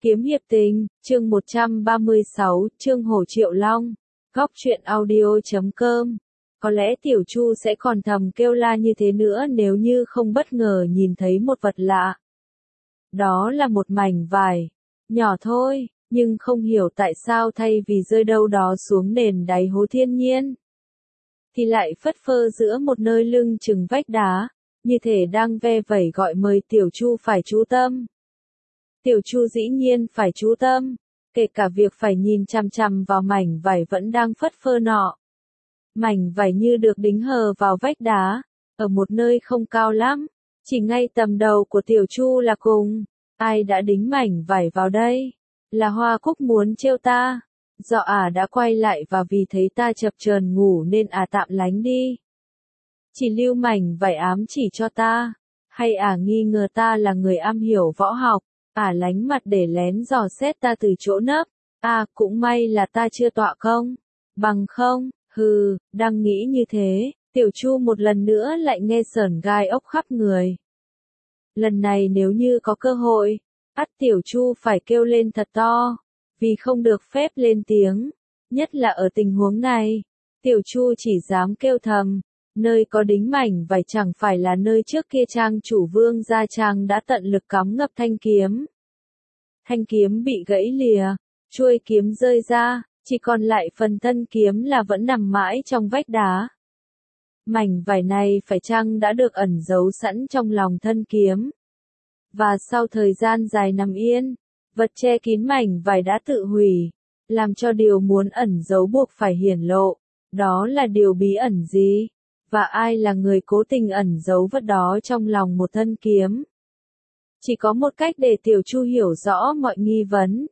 Kiếm hiệp tình, chương 136, chương Hồ Triệu Long, góc truyện audio.com. Có lẽ Tiểu Chu sẽ còn thầm kêu la như thế nữa nếu như không bất ngờ nhìn thấy một vật lạ. Đó là một mảnh vải, nhỏ thôi, nhưng không hiểu tại sao thay vì rơi đâu đó xuống nền đáy hố thiên nhiên, thì lại phất phơ giữa một nơi lưng chừng vách đá, như thể đang ve vẩy gọi mời Tiểu Chu phải chú tâm. Tiểu Chu dĩ nhiên phải chú tâm, kể cả việc phải nhìn chằm chằm vào mảnh vải vẫn đang phất phơ nọ. Mảnh vải như được đính hờ vào vách đá, ở một nơi không cao lắm, chỉ ngay tầm đầu của Tiểu Chu là cùng. Ai đã đính mảnh vải vào đây? Là Hoa Cúc muốn trêu ta. Do đã quay lại và vì thấy ta chập chờn ngủ nên tạm lánh đi. Chỉ lưu mảnh vải ám chỉ cho ta, hay nghi ngờ ta là người am hiểu võ học. Lánh mặt để lén dò xét ta từ chỗ nấp. Cũng may là ta chưa tọa công. Bằng không, đang nghĩ như thế, Tiểu Chu một lần nữa lại nghe sởn gai ốc khắp người. Lần này nếu như có cơ hội, Tiểu Chu phải kêu lên thật to, vì không được phép lên tiếng. Nhất là ở tình huống này, Tiểu Chu chỉ dám kêu thầm. Nơi có đính mảnh vải chẳng phải là nơi trước kia trang chủ Vương gia Trang đã tận lực cắm ngập thanh kiếm. Thanh kiếm bị gãy lìa, chuôi kiếm rơi ra, chỉ còn lại phần thân kiếm là vẫn nằm mãi trong vách đá. Mảnh vải này phải chăng đã được ẩn giấu sẵn trong lòng thân kiếm. Và sau thời gian dài nằm yên, vật che kín mảnh vải đã tự hủy, làm cho điều muốn ẩn giấu buộc phải hiển lộ. Đó là điều bí ẩn gì? Và ai là người cố tình ẩn giấu vật đó trong lòng một thân kiếm? Chỉ có một cách để Tiểu Chu hiểu rõ mọi nghi vấn.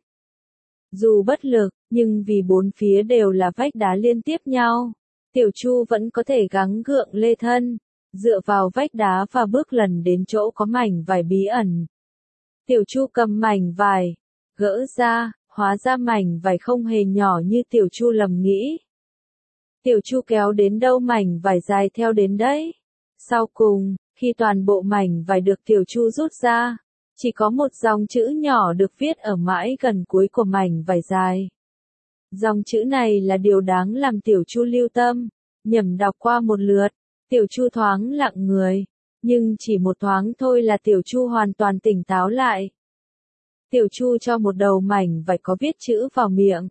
Dù bất lực, nhưng vì bốn phía đều là vách đá liên tiếp nhau, Tiểu Chu vẫn có thể gắng gượng lê thân, dựa vào vách đá và bước lần đến chỗ có mảnh vải bí ẩn. Tiểu Chu cầm mảnh vải, gỡ ra, hóa ra mảnh vải không hề nhỏ như Tiểu Chu lầm nghĩ. Tiểu Chu kéo đến đâu mảnh vải dài theo đến đấy. Sau cùng, khi toàn bộ mảnh vải được Tiểu Chu rút ra, chỉ có một dòng chữ nhỏ được viết ở mãi gần cuối của mảnh vải dài. Dòng chữ này là điều đáng làm Tiểu Chu lưu tâm, nhẩm đọc qua một lượt, Tiểu Chu thoáng lặng người, nhưng chỉ một thoáng thôi là Tiểu Chu hoàn toàn tỉnh táo lại. Tiểu Chu cho một đầu mảnh vải có viết chữ vào miệng.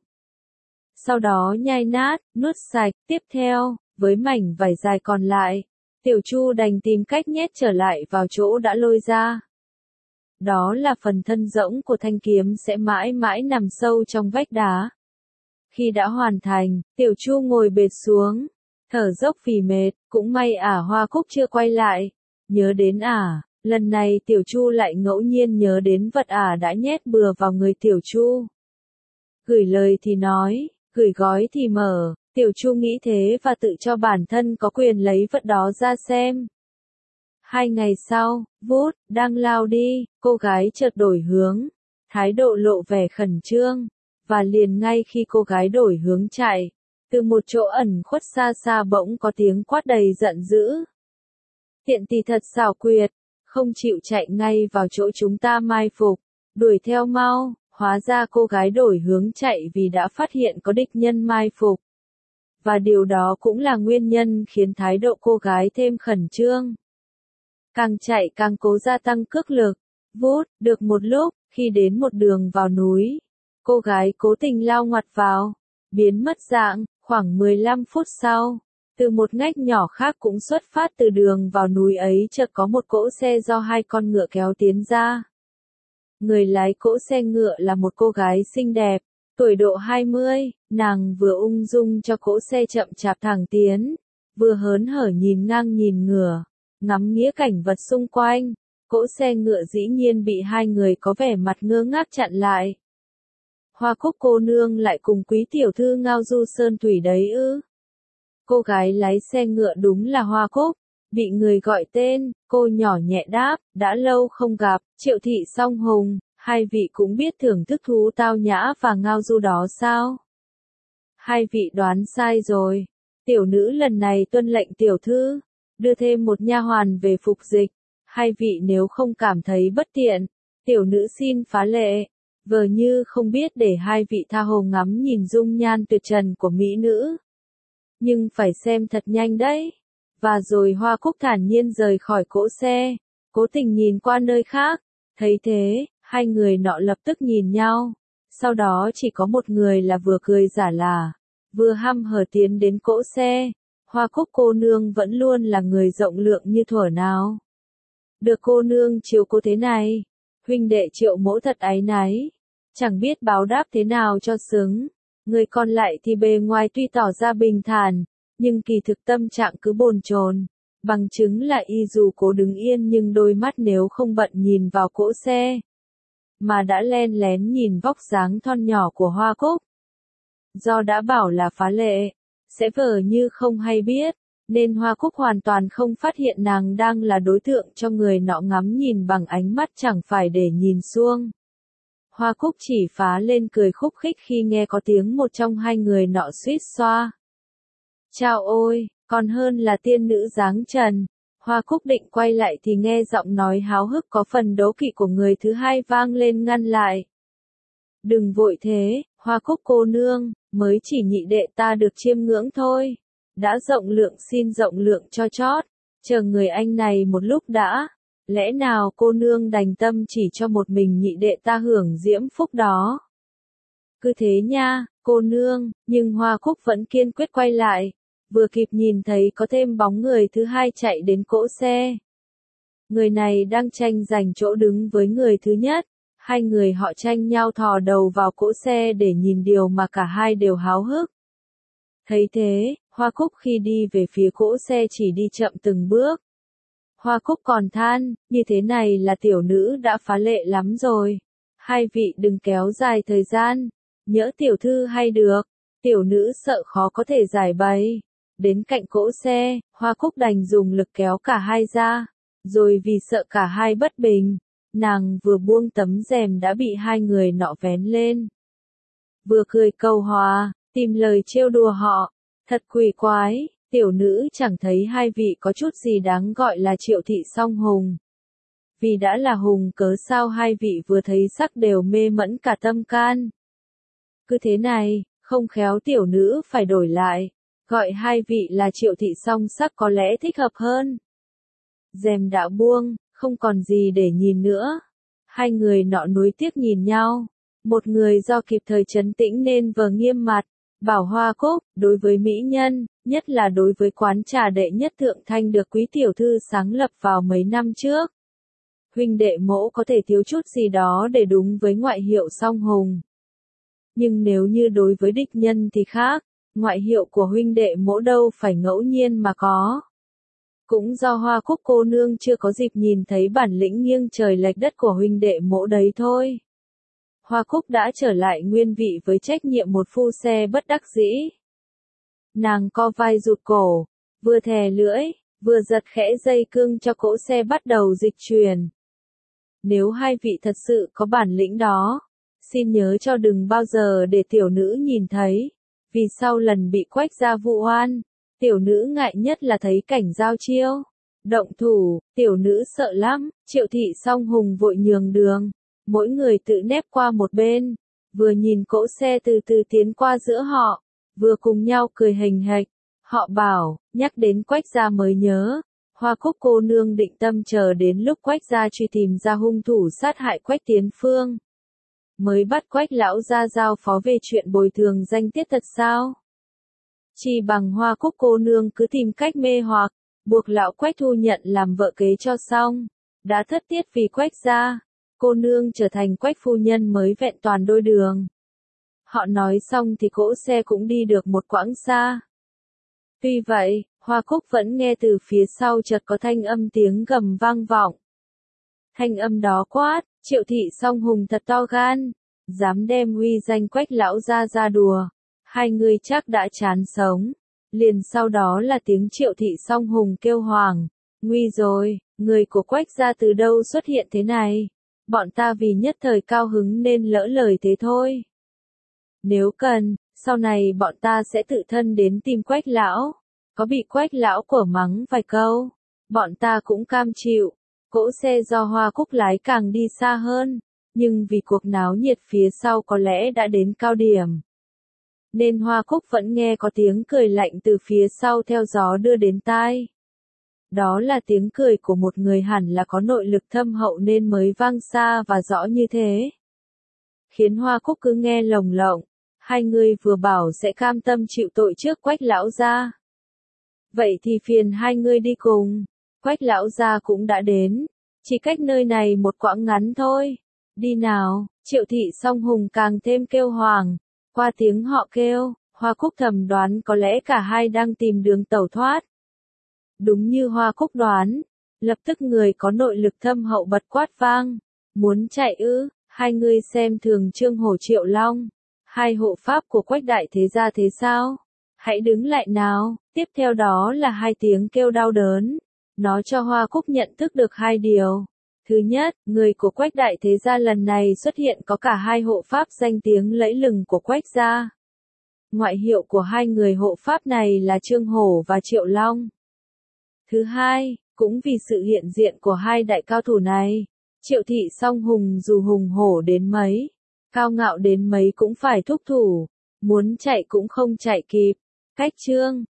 Sau đó nhai nát, nuốt sạch, tiếp theo, với mảnh vải dài còn lại, Tiểu Chu đành tìm cách nhét trở lại vào chỗ đã lôi ra. Đó là phần thân rỗng của thanh kiếm sẽ mãi mãi nằm sâu trong vách đá. Khi đã hoàn thành, Tiểu Chu ngồi bệt xuống, thở dốc vì mệt, cũng may Hoa Cúc chưa quay lại. Nhớ đến lần này Tiểu Chu lại ngẫu nhiên nhớ đến vật đã nhét bừa vào người Tiểu Chu. Gửi lời thì nói, gửi gói thì mở, Tiểu Chu nghĩ thế và tự cho bản thân có quyền lấy vật đó ra xem. 2 ngày sau, đang lao đi, cô gái chợt đổi hướng, thái độ lộ vẻ khẩn trương, và liền ngay khi cô gái đổi hướng chạy, từ một chỗ ẩn khuất xa xa bỗng có tiếng quát đầy giận dữ. Tiện tỳ thật xảo quyệt, không chịu chạy ngay vào chỗ chúng ta mai phục, đuổi theo mau. Hóa ra cô gái đổi hướng chạy vì đã phát hiện có địch nhân mai phục. Và điều đó cũng là nguyên nhân khiến thái độ cô gái thêm khẩn trương. Càng chạy càng cố gia tăng cước lực. Được một lúc, khi đến một đường vào núi, cô gái cố tình lao ngoặt vào, biến mất dạng, khoảng 15 phút sau. Từ một ngách nhỏ khác cũng xuất phát từ đường vào núi ấy chợt có một cỗ xe do 2 con ngựa kéo tiến ra. Người lái cỗ xe ngựa là một cô gái xinh đẹp, tuổi độ 20, nàng vừa ung dung cho cỗ xe chậm chạp thẳng tiến, vừa hớn hở nhìn ngang nhìn ngửa, ngắm nghía cảnh vật xung quanh. Cỗ xe ngựa dĩ nhiên bị 2 người có vẻ mặt ngơ ngác chặn lại. Hoa Cúc cô nương lại cùng quý tiểu thư ngao du sơn thủy đấy ư? Cô gái lái xe ngựa đúng là Hoa Cúc. Bị người gọi tên, cô nhỏ nhẹ đáp, đã lâu không gặp, Triệu thị Song Hùng, 2 vị cũng biết thưởng thức thú tao nhã và ngao du đó sao? 2 vị đoán sai rồi, tiểu nữ lần này tuân lệnh tiểu thư, đưa thêm một nha hoàn về phục dịch, 2 vị nếu không cảm thấy bất tiện, tiểu nữ xin phá lệ. vờ như không biết để hai vị tha hồ ngắm nhìn dung nhan tuyệt trần của mỹ nữ. Nhưng phải xem thật nhanh đấy. Và rồi Hoa Cúc thản nhiên rời khỏi cỗ xe, cố tình nhìn qua nơi khác. Thấy thế, hai người nọ lập tức nhìn nhau. Sau đó chỉ có một người là vừa cười giả là, vừa hăm hở tiến đến cỗ xe. Hoa Cúc cô nương vẫn luôn là người rộng lượng như thuở nào. Được cô nương chiếu cố thế này, huynh đệ Triệu Mỗ thật áy náy, chẳng biết báo đáp thế nào cho xứng. Người còn lại thì bề ngoài tuy tỏ ra bình thản, nhưng kỳ thực tâm trạng cứ bồn chồn. Bằng chứng là y dù cố đứng yên nhưng đôi mắt nếu không bận nhìn vào cỗ xe, mà đã len lén nhìn vóc dáng thon nhỏ của Hoa Cúc. Do đã bảo là phá lệ, sẽ vờ như không hay biết, nên Hoa Cúc hoàn toàn không phát hiện nàng đang là đối tượng cho người nọ ngắm nhìn bằng ánh mắt chẳng phải để nhìn xuông. Hoa Cúc chỉ phá lên cười khúc khích khi nghe có tiếng một trong hai người nọ suýt xoa. Chao ôi, còn hơn là tiên nữ dáng trần. Hoa Cúc định quay lại thì nghe giọng nói háo hức có phần đố kỵ của người thứ hai vang lên ngăn lại. Đừng vội thế, Hoa Cúc cô nương, mới chỉ nhị đệ ta được chiêm ngưỡng thôi. Đã rộng lượng xin rộng lượng cho chót, chờ người anh này một lúc đã. Lẽ nào cô nương đành tâm chỉ cho một mình nhị đệ ta hưởng diễm phúc đó? Cứ thế nha, cô nương, nhưng Hoa Cúc vẫn kiên quyết quay lại. Vừa kịp nhìn thấy có thêm bóng người thứ hai chạy đến cỗ xe. Người này đang tranh giành chỗ đứng với người thứ nhất. Hai người họ tranh nhau thò đầu vào cỗ xe để nhìn điều mà cả hai đều háo hức. Thấy thế, Hoa Cúc khi đi về phía cỗ xe chỉ đi chậm từng bước. Hoa Cúc còn than, như thế này là tiểu nữ đã phá lệ lắm rồi. Hai vị đừng kéo dài thời gian, nhỡ tiểu thư hay được, tiểu nữ sợ khó có thể giải bày. Đến cạnh cỗ xe, Hoa Cúc đành dùng lực kéo cả hai ra, rồi vì sợ cả hai bất bình, nàng vừa buông tấm rèm đã bị hai người nọ vén lên. Vừa cười cầu hòa, tìm lời trêu đùa họ, thật quỷ quái, tiểu nữ chẳng thấy hai vị có chút gì đáng gọi là Triệu thị song hùng. Vì đã là hùng cớ sao hai vị vừa thấy sắc đều mê mẫn cả tâm can. Cứ thế này, không khéo tiểu nữ phải đổi lại. Gọi hai vị là Triệu thị song sắc có lẽ thích hợp hơn. Rèm đã buông, không còn gì để nhìn nữa. Hai người nọ nuối tiếc nhìn nhau. Một người do kịp thời trấn tĩnh nên vờ nghiêm mặt, bảo Hoa Cúc, đối với mỹ nhân, nhất là đối với quán trà đệ nhất thượng thanh được quý tiểu thư sáng lập vào mấy năm trước. Huynh đệ Mỗ có thể thiếu chút gì đó để đúng với ngoại hiệu song hùng. Nhưng nếu như đối với địch nhân thì khác. Ngoại hiệu của huynh đệ Mỗ đâu phải ngẫu nhiên mà có. Cũng do Hoa Cúc cô nương chưa có dịp nhìn thấy bản lĩnh nghiêng trời lệch đất của huynh đệ Mỗ đấy thôi. Hoa Cúc đã trở lại nguyên vị với trách nhiệm một phu xe bất đắc dĩ. Nàng co vai rụt cổ, vừa thè lưỡi, vừa giật khẽ dây cương cho cỗ xe bắt đầu dịch chuyển. Nếu hai vị thật sự có bản lĩnh đó, xin nhớ cho đừng bao giờ để tiểu nữ nhìn thấy. Vì sau lần bị Quách gia vụ oan, tiểu nữ ngại nhất là thấy cảnh giao chiêu. Động thủ, tiểu nữ sợ lắm, Triệu thị song hùng vội nhường đường. Mỗi người tự nép qua một bên, vừa nhìn cỗ xe từ từ tiến qua giữa họ, vừa cùng nhau cười hình hạch. Họ bảo, nhắc đến Quách gia mới nhớ, Hoa Cúc cô nương định tâm chờ đến lúc Quách gia truy tìm ra hung thủ sát hại Quách Tiến Phương. Mới bắt Quách lão gia giao phó về chuyện bồi thường danh tiết thật sao? Chỉ bằng Hoa Cúc cô nương cứ tìm cách mê hoặc, buộc lão Quách thu nhận làm vợ kế cho xong. Đã thất tiết vì Quách gia, cô nương trở thành Quách phu nhân mới vẹn toàn đôi đường. Họ nói xong thì cỗ xe cũng đi được một quãng xa. Tuy vậy, Hoa Cúc vẫn nghe từ phía sau chợt có thanh âm tiếng gầm vang vọng. Thanh âm đó quát, Triệu thị song hùng thật to gan, dám đem uy danh Quách lão gia ra đùa, hai người chắc đã chán sống. Liền sau đó là tiếng Triệu thị song hùng kêu hoàng, nguy rồi, người của Quách gia từ đâu xuất hiện thế này, bọn ta vì nhất thời cao hứng nên lỡ lời thế thôi. Nếu cần, sau này bọn ta sẽ tự thân đến tìm Quách lão, có bị Quách lão của mắng vài câu, bọn ta cũng cam chịu. Cỗ xe do Hoa Cúc lái càng đi xa hơn, Nhưng vì cuộc náo nhiệt phía sau có lẽ đã đến cao điểm, nên Hoa Cúc vẫn nghe có tiếng cười lạnh từ phía sau theo gió đưa đến tai. Đó là tiếng cười của một người hẳn là có nội lực thâm hậu nên mới vang xa và rõ như thế. Khiến Hoa Cúc cứ nghe lồng lộng, hai người vừa bảo sẽ cam tâm chịu tội trước Quách lão gia. Vậy thì phiền hai người đi cùng. Quách lão gia cũng đã đến, chỉ cách nơi này một quãng ngắn thôi. Đi nào, Triệu Thị Song Hùng càng thêm kêu hoàng. Qua tiếng họ kêu, Hoa Cúc thầm đoán có lẽ cả hai đang tìm đường tẩu thoát. Đúng như Hoa Cúc đoán, lập tức người có nội lực thâm hậu bật quát vang. Muốn chạy ư, hai người xem thường Trương Hổ Triệu Long. Hai hộ pháp của Quách đại thế gia thế sao? Hãy đứng lại nào, tiếp theo đó là hai tiếng kêu đau đớn. Nó cho Hoa Cúc nhận thức được hai điều. Thứ nhất, người của Quách đại thế gia lần này xuất hiện có cả hai hộ pháp danh tiếng lẫy lừng của Quách gia. Ngoại hiệu của hai người hộ pháp này là Trương Hổ và Triệu Long. Thứ hai, cũng vì sự hiện diện của hai đại cao thủ này, Triệu Thị Song Hùng dù hùng hổ đến mấy, cao ngạo đến mấy cũng phải thúc thủ, muốn chạy cũng không chạy kịp. Cách Trương